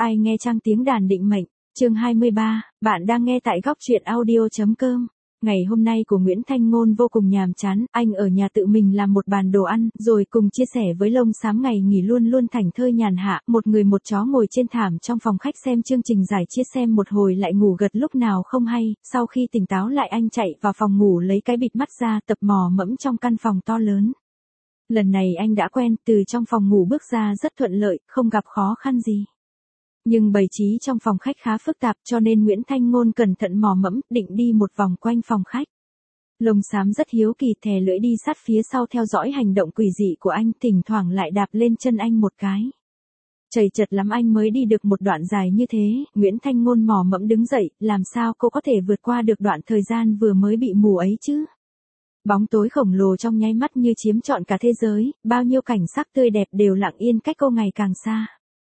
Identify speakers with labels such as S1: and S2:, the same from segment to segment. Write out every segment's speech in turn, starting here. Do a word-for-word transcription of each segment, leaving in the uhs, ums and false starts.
S1: Ai nghe trang tiếng đàn định mệnh, chương hai mươi ba, bạn đang nghe tại góc truyện audio.com. Ngày hôm nay của Nguyễn Thanh Ngôn vô cùng nhàm chán, anh ở nhà tự mình làm một bàn đồ ăn, rồi cùng chia sẻ với Lông Xám ngày nghỉ luôn luôn thảnh thơi nhàn hạ, một người một chó ngồi trên thảm trong phòng khách xem chương trình giải trí xem một hồi lại ngủ gật lúc nào không hay, sau khi tỉnh táo lại anh chạy vào phòng ngủ lấy cái bịt mắt ra tập mò mẫm trong căn phòng to lớn. Lần này anh đã quen, từ trong phòng ngủ bước ra rất thuận lợi, không gặp khó khăn gì. Nhưng bày trí trong phòng khách khá phức tạp cho nên Nguyễn Thanh Ngôn cẩn thận mò mẫm, định đi một vòng quanh phòng khách. Lông Xám rất hiếu kỳ thè lưỡi đi sát phía sau theo dõi hành động quỷ dị của anh, thỉnh thoảng lại đạp lên chân anh một cái. Chầy chật lắm anh mới đi được một đoạn dài như thế, Nguyễn Thanh Ngôn mò mẫm đứng dậy, làm sao cô có thể vượt qua được đoạn thời gian vừa mới bị mù ấy chứ? Bóng tối khổng lồ trong nháy mắt như chiếm trọn cả thế giới, bao nhiêu cảnh sắc tươi đẹp đều lặng yên cách cô ngày càng xa.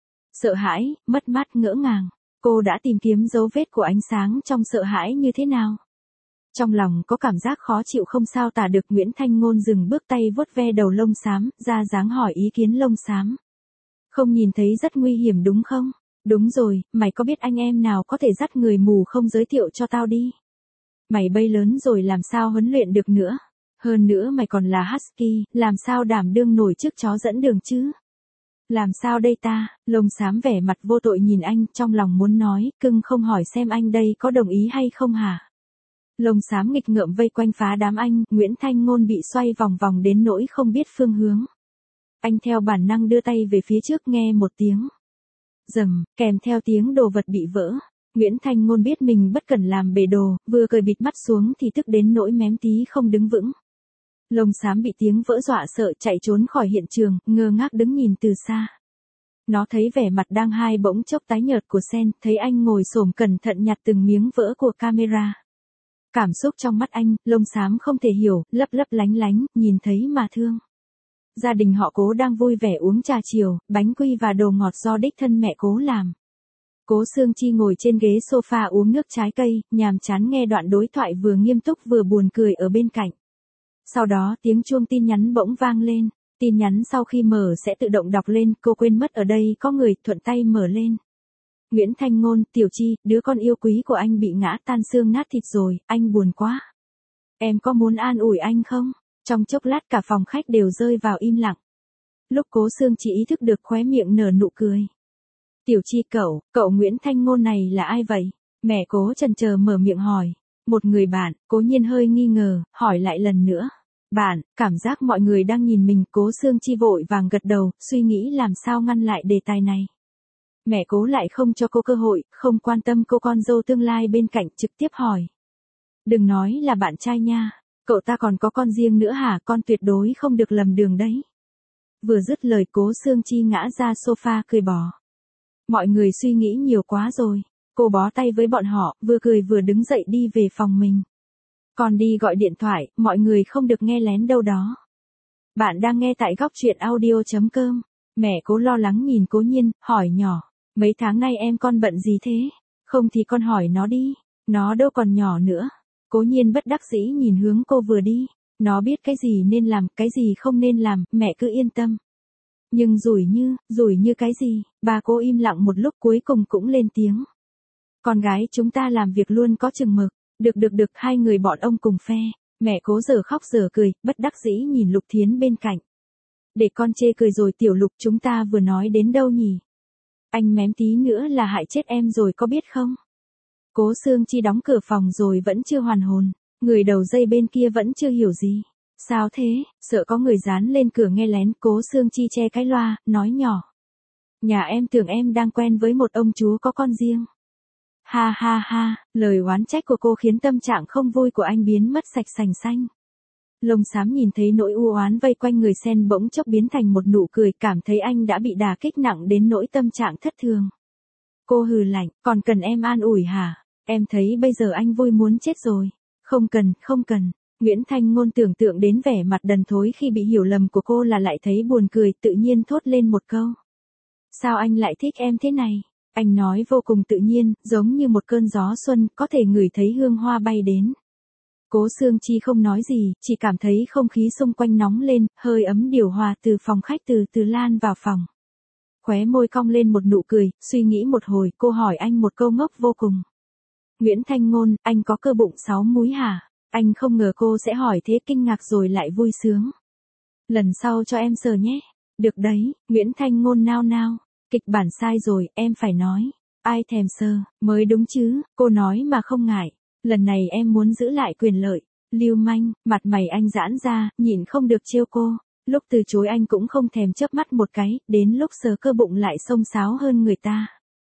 S1: Sợ hãi, mất mát, ngỡ ngàng, cô đã tìm kiếm dấu vết của ánh sáng trong sợ hãi như thế nào? Trong lòng có cảm giác khó chịu không sao tả được. Nguyễn Thanh Ngôn dừng bước, tay vuốt ve đầu Lông Xám, ra dáng hỏi ý kiến Lông Xám. Không nhìn thấy rất nguy hiểm đúng không? Đúng rồi, mày có biết anh em nào có thể dắt người mù không, giới thiệu cho tao đi. Mày bay lớn rồi làm sao huấn luyện được nữa. Hơn nữa mày còn là husky, làm sao đảm đương nổi trước chó dẫn đường chứ? Làm sao đây ta? Lông Xám vẻ mặt vô tội nhìn anh, trong lòng muốn nói, cưng không hỏi xem anh đây có đồng ý hay không hả? Lông Xám nghịch ngợm vây quanh phá đám anh, Nguyễn Thanh Ngôn bị xoay vòng vòng đến nỗi không biết phương hướng. Anh theo bản năng đưa tay về phía trước, nghe một tiếng rầm, kèm theo tiếng đồ vật bị vỡ. Nguyễn Thanh Ngôn biết mình bất cẩn làm bể đồ, vừa cởi bịt mắt xuống thì tức đến nỗi mém tí không đứng vững. Lông Xám bị tiếng vỡ dọa sợ chạy trốn khỏi hiện trường, ngơ ngác đứng nhìn từ xa. Nó thấy vẻ mặt đang hai bỗng chốc tái nhợt của Sen, thấy anh ngồi xổm cẩn thận nhặt từng miếng vỡ của camera. Cảm xúc trong mắt anh, Lông Xám không thể hiểu, lấp lấp lánh lánh, nhìn thấy mà thương. Gia đình họ Cố đang vui vẻ uống trà chiều, bánh quy và đồ ngọt do đích thân mẹ Cố làm. Cố Sương Chi ngồi trên ghế sofa uống nước trái cây, nhàm chán nghe đoạn đối thoại vừa nghiêm túc vừa buồn cười ở bên cạnh. Sau đó tiếng chuông tin nhắn bỗng vang lên, tin nhắn sau khi mở sẽ tự động đọc lên, cô quên mất ở đây có người, thuận tay mở lên. Nguyễn Thanh Ngôn, Tiểu Chi, đứa con yêu quý của anh bị ngã tan xương nát thịt rồi, anh buồn quá. Em có muốn an ủi anh không? Trong chốc lát cả phòng khách đều rơi vào im lặng. Lúc Cố Sương Chi ý thức được khóe miệng nở nụ cười. Tiểu Chi cậu, cậu Nguyễn Thanh Ngôn này là ai vậy? Mẹ Cố chần chờ mở miệng hỏi. Một người bạn. Cố Nhiên hơi nghi ngờ, hỏi lại lần nữa. Bạn, cảm giác mọi người đang nhìn mình. Cố Sương Chi vội vàng gật đầu, suy nghĩ làm sao ngăn lại đề tài này. Mẹ Cố lại không cho cô cơ hội, không quan tâm cô con dâu tương lai bên cạnh, trực tiếp hỏi. Đừng nói là bạn trai nha, cậu ta còn có con riêng nữa hả? Con tuyệt đối không được lầm đường đấy. Vừa dứt lời Cố Sương Chi ngã ra sofa cười bỏ. Mọi người suy nghĩ nhiều quá rồi. Cô bó tay với bọn họ, vừa cười vừa đứng dậy đi về phòng mình. Còn đi gọi điện thoại, mọi người không được nghe lén đâu đó. Bạn đang nghe tại góc truyện audio.com. Mẹ Cố lo lắng nhìn Cố Nhiên, hỏi nhỏ. Mấy tháng nay em con bận gì thế? Không thì con hỏi nó đi. Nó đâu còn nhỏ nữa. Cố Nhiên bất đắc dĩ nhìn hướng cô vừa đi. Nó biết cái gì nên làm, cái gì không nên làm, mẹ cứ yên tâm. Nhưng rủi như, rủi như cái gì? Bà Cố im lặng một lúc cuối cùng cũng lên tiếng. Con gái chúng ta làm việc luôn có chừng mực. Được được được, hai người bọn ông cùng phe. Mẹ Cố giờ khóc giờ cười, bất đắc dĩ nhìn Lục Thiến bên cạnh. Để con chê cười rồi Tiểu Lục, chúng ta vừa nói đến đâu nhỉ? Anh mém tí nữa là hại chết em rồi có biết không? Cố Sương Chi đóng cửa phòng rồi vẫn chưa hoàn hồn. Người đầu dây bên kia vẫn chưa hiểu gì. Sao thế? Sợ có người dán lên cửa nghe lén. Cố Sương Chi che cái loa, nói nhỏ. Nhà em tưởng em đang quen với một ông chú có con riêng. Ha ha ha, lời oán trách của cô khiến tâm trạng không vui của anh biến mất sạch sành xanh. Lông Xám nhìn thấy nỗi u oán vây quanh người Sen bỗng chốc biến thành một nụ cười, cảm thấy anh đã bị đả kích nặng đến nỗi tâm trạng thất thường. Cô hừ lạnh, còn cần em an ủi hả? Em thấy bây giờ anh vui muốn chết rồi. Không cần, không cần. Nguyễn Thanh Ngôn tưởng tượng đến vẻ mặt đần thối khi bị hiểu lầm của cô là lại thấy buồn cười, tự nhiên thốt lên một câu. Sao anh lại thích em thế này? Anh nói vô cùng tự nhiên, giống như một cơn gió xuân, có thể ngửi thấy hương hoa bay đến. Cố Sương Chi không nói gì, chỉ cảm thấy không khí xung quanh nóng lên, hơi ấm điều hòa từ phòng khách từ từ lan vào phòng. khóe môi cong lên một nụ cười, suy nghĩ một hồi, cô hỏi anh một câu ngốc vô cùng. Nguyễn Thanh Ngôn, anh có cơ bụng sáu múi hả? Anh không ngờ cô sẽ hỏi thế, kinh ngạc rồi lại vui sướng. Lần sau cho em sờ nhé. Được đấy, Nguyễn Thanh Ngôn nao nao. Kịch bản sai rồi, em phải nói. Ai thèm sờ, mới đúng chứ, cô nói mà không ngại. Lần này em muốn giữ lại quyền lợi. Lưu manh, mặt mày anh giãn ra, nhịn không được trêu cô. Lúc từ chối anh cũng không thèm chớp mắt một cái, đến lúc sờ cơ bụng lại xông xáo hơn người ta.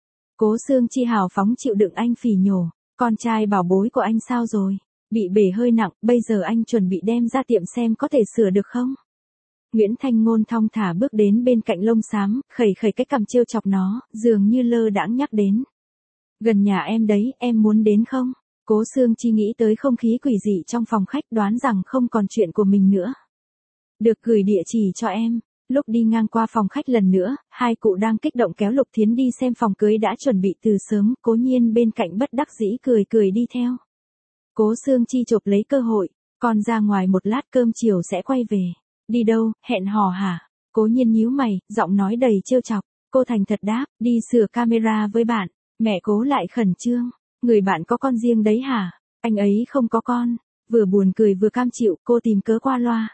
S1: Cố Sương Chi hào phóng chịu đựng anh phỉ nhổ. Con trai bảo bối của anh sao rồi? Bị bể hơi nặng, bây giờ anh chuẩn bị đem ra tiệm xem có thể sửa được không? Nguyễn Thanh Ngôn thong thả bước đến bên cạnh lông xám, khẩy khẩy cái cằm trêu chọc nó, dường như lơ đãng nhắc đến. Gần nhà em đấy, em muốn đến không? Cố Sương Chi nghĩ tới không khí quỷ dị trong phòng khách, đoán rằng không còn chuyện của mình nữa. Được, gửi địa chỉ cho em. Lúc đi ngang qua phòng khách lần nữa, hai cụ đang kích động kéo Lục Thiến đi xem phòng cưới đã chuẩn bị từ sớm, Cố Nhiên bên cạnh bất đắc dĩ cười cười đi theo. Cố Sương Chi chộp lấy cơ hội, con ra ngoài một lát cơm chiều sẽ quay về. Đi đâu, hẹn hò hả? Cố Nhiên nhíu mày, giọng nói đầy trêu chọc. Cô thành thật đáp, đi sửa camera với bạn. Mẹ Cố lại khẩn trương, người bạn có con riêng đấy hả? Anh ấy không có con. Vừa buồn cười vừa cam chịu, cô tìm cớ qua loa.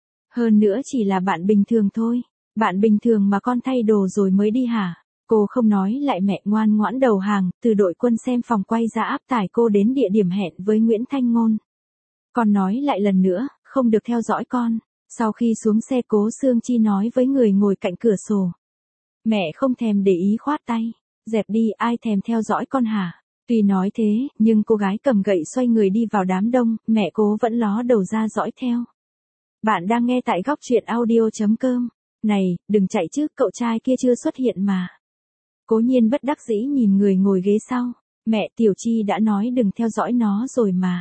S1: Hơn nữa chỉ là bạn bình thường thôi. Bạn bình thường mà con thay đồ rồi mới đi hả? Cô không nói lại, mẹ ngoan ngoãn đầu hàng, từ đội quân xem phòng quay ra áp tải cô đến địa điểm hẹn với Nguyễn Thanh Ngôn. Con nói lại lần nữa, không được theo dõi con. Sau khi xuống xe, Cố Sương Chi nói với người ngồi cạnh cửa sổ. Mẹ không thèm để ý, khoát tay. Dẹp đi, ai thèm theo dõi con hả? Tuy nói thế, nhưng cô gái cầm gậy xoay người đi vào đám đông, mẹ Cố vẫn ló đầu ra dõi theo. Bạn đang nghe tại góc truyện audio.com. Này, đừng chạy chứ, cậu trai kia chưa xuất hiện mà. Cố Nhiên bất đắc dĩ nhìn người ngồi ghế sau. Mẹ, Tiểu Chi đã nói đừng theo dõi nó rồi mà.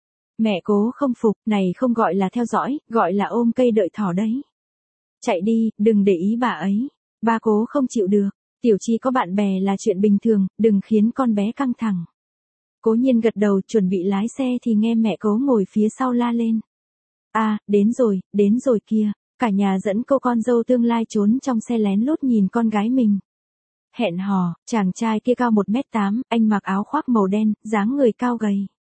S1: Mẹ Cố không phục, này không gọi là theo dõi, gọi là ôm cây đợi thỏ đấy. Chạy đi, đừng để ý bà ấy. Ba Cố không chịu được. Tiểu Chi có bạn bè là chuyện bình thường, đừng khiến con bé căng thẳng. Cố Nhiên gật đầu chuẩn bị lái xe thì nghe mẹ Cố ngồi phía sau la lên. À, đến rồi, đến rồi kìa. Cả nhà dẫn cô con dâu tương lai trốn trong xe lén lút nhìn con gái mình. Hẹn hò, chàng trai kia cao một mét tám, anh mặc áo khoác màu đen, dáng người cao gầy.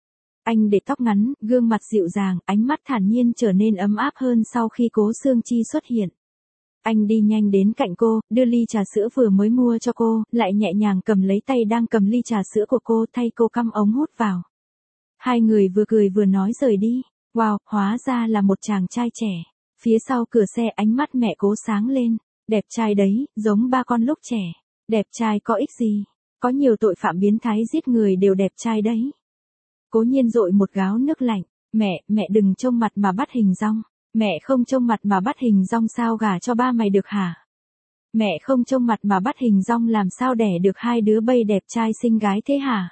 S1: Anh để tóc ngắn, gương mặt dịu dàng, ánh mắt thản nhiên trở nên ấm áp hơn sau khi Cố Sương Chi xuất hiện. Anh đi nhanh đến cạnh cô, đưa ly trà sữa vừa mới mua cho cô, lại nhẹ nhàng cầm lấy tay đang cầm ly trà sữa của cô, thay cô cắm ống hút vào. Hai người vừa cười vừa nói rời đi. Wow, hóa ra là một chàng trai trẻ. Phía sau cửa xe ánh mắt mẹ Cố sáng lên. Đẹp trai đấy, giống ba con lúc trẻ. Đẹp trai có ích gì? Có nhiều tội phạm biến thái giết người đều đẹp trai đấy. Cố Nhiên dội một gáo nước lạnh. Mẹ, mẹ đừng trông mặt mà bắt hình dong. Mẹ không trông mặt mà bắt hình dong sao gả cho ba mày được hả? Mẹ không trông mặt mà bắt hình dong làm sao đẻ được hai đứa bây đẹp trai xinh gái thế hả?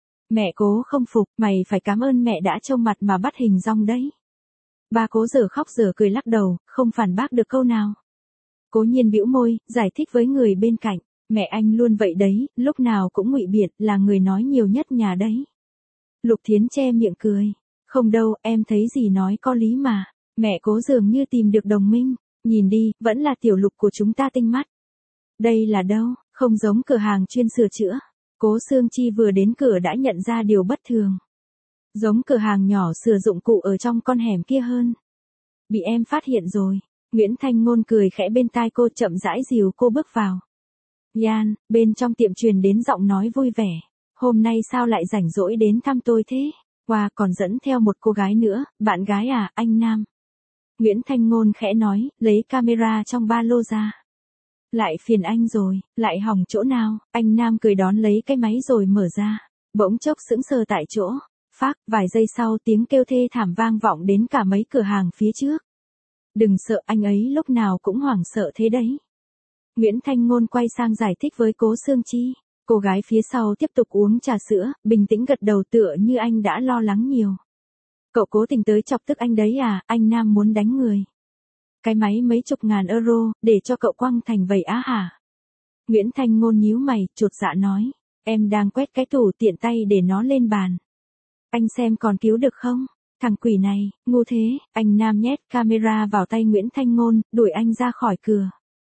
S1: Mẹ Cố không phục, mày phải cảm ơn mẹ đã trông mặt mà bắt hình dong đấy. Ba Cố giờ khóc giờ cười lắc đầu, không phản bác được câu nào. Cố Nhiên bĩu môi, giải thích với người bên cạnh. Mẹ anh luôn vậy đấy, lúc nào cũng ngụy biện, là người nói nhiều nhất nhà đấy. Lục Thiến che miệng cười. Không đâu, em thấy gì nói có lý mà. Mẹ Cố dường như tìm được đồng minh. Nhìn đi, vẫn là tiểu Lục của chúng ta tinh mắt. Đây là đâu, không giống cửa hàng chuyên sửa chữa. Cố Sương Chi vừa đến cửa đã nhận ra điều bất thường. Giống cửa hàng nhỏ sửa dụng cụ ở trong con hẻm kia hơn. Bị em phát hiện rồi. Nguyễn Thanh Ngôn cười khẽ bên tai cô, chậm rãi dìu cô bước vào. Yan, bên trong tiệm truyền đến giọng nói vui vẻ. Hôm nay sao lại rảnh rỗi đến thăm tôi thế? Wow, còn dẫn theo một cô gái nữa, bạn gái à, anh Nam. Nguyễn Thanh Ngôn khẽ nói, lấy camera trong ba lô ra. Lại phiền anh rồi, lại hỏng chỗ nào? Anh Nam cười đón lấy cái máy rồi mở ra. Bỗng chốc sững sờ tại chỗ. Phác, vài giây sau tiếng kêu thê thảm vang vọng đến cả mấy cửa hàng phía trước. Đừng sợ, anh ấy lúc nào cũng hoảng sợ thế đấy. Nguyễn Thanh Ngôn quay sang giải thích với Cố Sương Chi. Cô gái phía sau tiếp tục uống trà sữa, bình tĩnh gật đầu tựa như anh đã lo lắng nhiều. Cậu cố tình tới chọc tức anh đấy à, anh Nam muốn đánh người. Cái máy mấy chục ngàn euro, để cho cậu quăng thành vầy á hả? Nguyễn Thanh Ngôn nhíu mày, chột dạ nói. Em đang quét cái tủ tiện tay để nó lên bàn. Anh xem còn cứu được không? Thằng quỷ này, ngu thế. Anh Nam nhét camera vào tay Nguyễn Thanh Ngôn, đuổi anh ra khỏi cửa.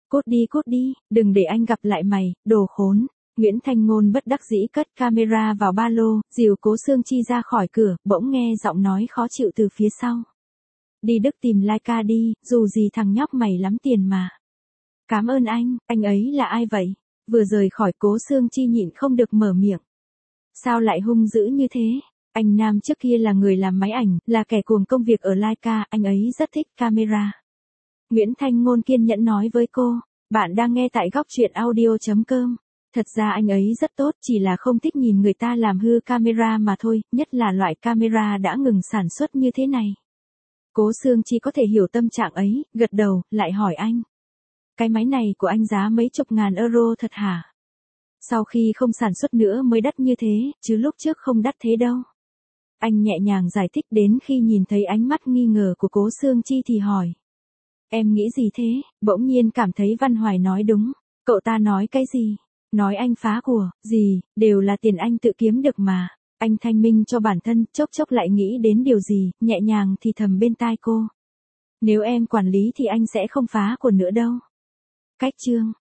S1: Cút đi cút đi, đừng để anh gặp lại mày, đồ khốn. Nguyễn Thanh Ngôn bất đắc dĩ cất camera vào ba lô, dìu Cố Xương Chi ra khỏi cửa, bỗng nghe giọng nói khó chịu từ phía sau. Đi Đức tìm Laika đi, dù gì thằng nhóc mày lắm tiền mà. Cảm ơn anh, anh ấy là ai vậy? Vừa rời khỏi Cố Xương Chi nhịn không được mở miệng. Sao lại hung dữ như thế? Anh Nam trước kia là người làm máy ảnh, là kẻ cuồng công việc ở Laika, anh ấy rất thích camera. Nguyễn Thanh Ngôn kiên nhẫn nói với cô, bạn đang nghe tại góc truyện audio chấm com. Thật ra anh ấy rất tốt, chỉ là không thích nhìn người ta làm hư camera mà thôi, nhất là loại camera đã ngừng sản xuất như thế này. Cố Xương Chi có thể hiểu tâm trạng ấy, gật đầu, lại hỏi anh. Cái máy này của anh giá mấy chục ngàn euro thật hả? Sau khi không sản xuất nữa mới đắt như thế, chứ lúc trước không đắt thế đâu. Anh nhẹ nhàng giải thích, đến khi nhìn thấy ánh mắt nghi ngờ của Cố Xương Chi thì hỏi. Em nghĩ gì thế? Bỗng nhiên cảm thấy Văn Hoài nói đúng. Cậu ta nói cái gì? Nói anh phá của, gì, đều là tiền anh tự kiếm được mà. Anh thanh minh cho bản thân, chốc chốc lại nghĩ đến điều gì, nhẹ nhàng thì thầm bên tai cô. Nếu em quản lý thì anh sẽ không phá của nữa đâu. Cách chương